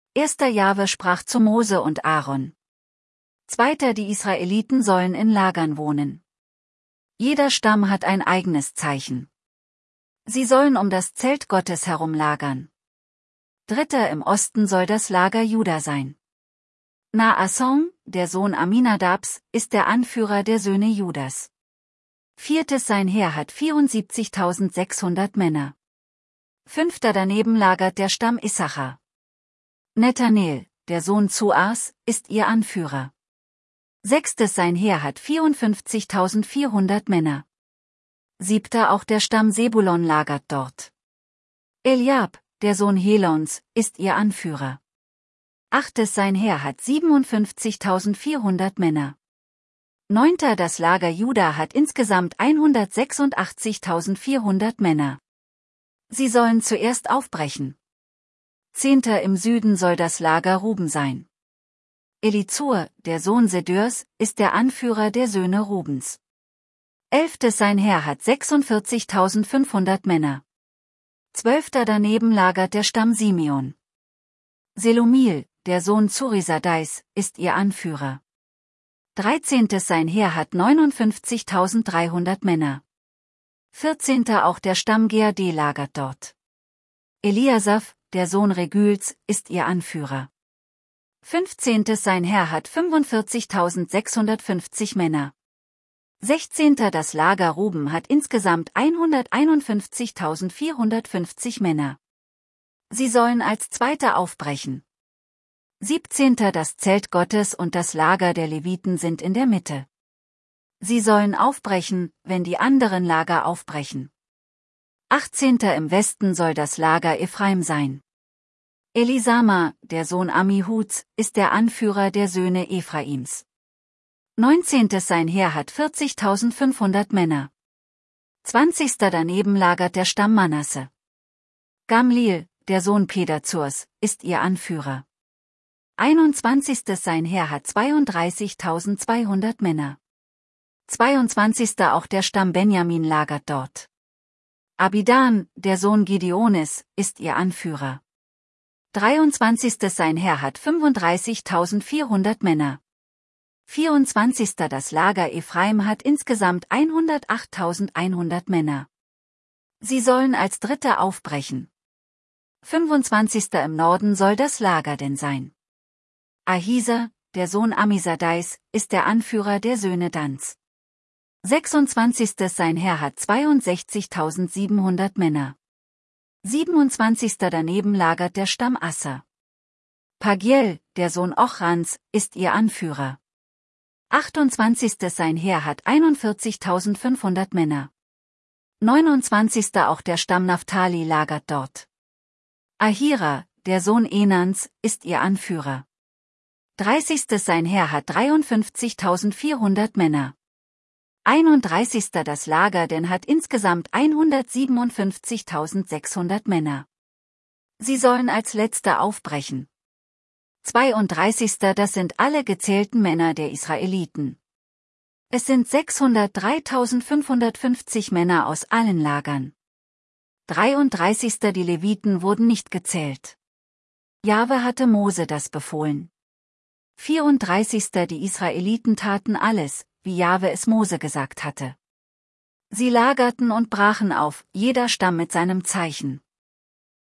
1. Jahwe sprach zu Mose und Aaron. 2. Die Israeliten sollen in Lagern wohnen. Jeder Stamm hat ein eigenes Zeichen. Sie sollen um das Zelt Gottes herum lagern. 3. Im Osten soll das Lager Juda sein. Naasson, der Sohn Aminadabs, ist der Anführer der Söhne Judas. 4. Sein Heer hat 74.600 Männer. 5. Daneben lagert der Stamm Issachar. Nethanel, der Sohn Zuars, ist ihr Anführer. 6. Sein Heer hat 54.400 Männer. 7. Auch der Stamm Sebulon lagert dort. Eliab, der Sohn Helons, ist ihr Anführer. 8. Sein Heer hat 57.400 Männer. 9. Das Lager Juda hat insgesamt 186.400 Männer. Sie sollen zuerst aufbrechen. 10. Im Süden soll das Lager Ruben sein. Elizur, der Sohn Sedeurs, ist der Anführer der Söhne Rubens. 11. Sein Heer hat 46.500 Männer. 12. Daneben lagert der Stamm Simeon. Selumil, der Sohn Zurisadais, ist ihr Anführer. 13. Sein Heer hat 59.300 Männer. 14. Auch der Stamm Gad lagert dort. Eliasaph, der Sohn Regüls, ist ihr Anführer. 15. Sein Heer hat 45.650 Männer. 16. Das Lager Ruben hat insgesamt 151.450 Männer. Sie sollen als Zweiter aufbrechen. 17. Das Zelt Gottes und das Lager der Leviten sind in der Mitte. Sie sollen aufbrechen, wenn die anderen Lager aufbrechen. 18. Im Westen soll das Lager Ephraim sein. Elisama, der Sohn Ammihuds, ist der Anführer der Söhne Ephraims. 19. Sein Heer hat 40.500 Männer. 20. Daneben lagert der Stamm Manasse. Gamliel, der Sohn Pedazurs, ist ihr Anführer. 21. Sein Heer hat 32.200 Männer. 22. Auch der Stamm Benjamin lagert dort. Abidan, der Sohn Gideones, ist ihr Anführer. 23. Sein Heer hat 35.400 Männer. 24. Das Lager Ephraim hat insgesamt 108.100 Männer. Sie sollen als Dritte aufbrechen. 25. Im Norden soll das Lager denn sein. Ahisa, der Sohn Ammisadais, ist der Anführer der Söhne Dans. 26. Sein Heer hat 62.700 Männer. 27. Daneben lagert der Stamm Asser. Pagiel, der Sohn Ochrans, ist ihr Anführer. 28. Sein Heer hat 41.500 Männer. 29. Auch der Stamm Naphtali lagert dort. Ahira, der Sohn Enans, ist ihr Anführer. 30. Sein Heer hat 53.400 Männer. 31. Das Lager denn hat insgesamt 157.600 Männer. Sie sollen als Letzte aufbrechen. 32. Das sind alle gezählten Männer der Israeliten. Es sind 603.550 Männer aus allen Lagern. 33. Die Leviten wurden nicht gezählt. Jahwe hatte Mose das befohlen. 34. Die Israeliten taten alles, wie Jahwe es Mose gesagt hatte. Sie lagerten und brachen auf, jeder Stamm mit seinem Zeichen.